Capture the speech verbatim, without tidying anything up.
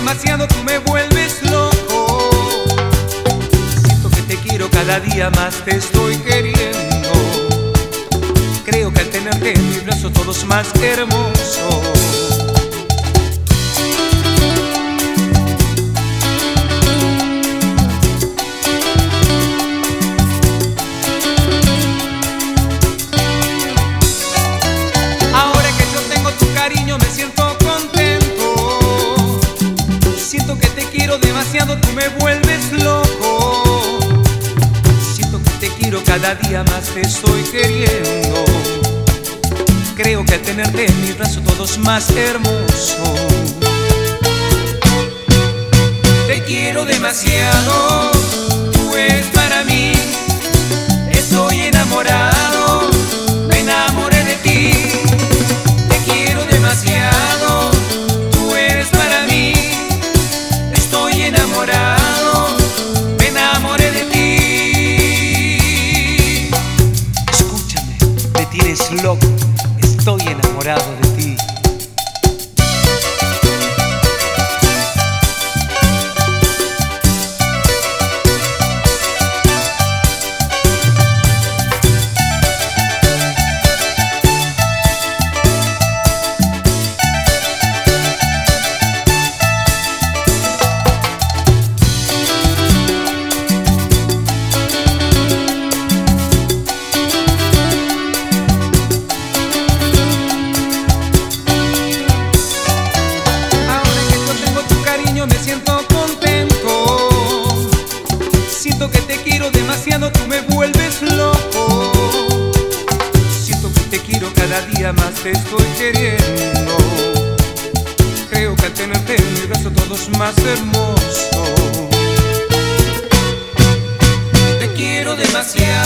demasiado, tú me vuelves loco. Siento que te quiero cada día más, te estoy queriendo. Creo que al tenerte en mi brazo todo es más hermoso. Ahora que yo tengo tu cariño me siento contento. Siento que te quiero demasiado, tú me vuelves loco. Siento que te quiero cada día más, te estoy queriendo. Creo que al tenerte en mi brazo todo es más hermoso. Te quiero demasiado, tú eres para mí. Estoy enamorado, me enamoré de ti. Te quiero demasiado, tú eres para mí. Estoy enamorado, me enamoré de ti. Escúchame, me tienes loco. Estoy enamorado de ti. Me siento contento. Siento que te quiero demasiado, tú me vuelves loco. Siento que te quiero cada día más, te estoy queriendo. Creo que al tenerte en mi brazo todo es más hermoso. Te quiero demasiado.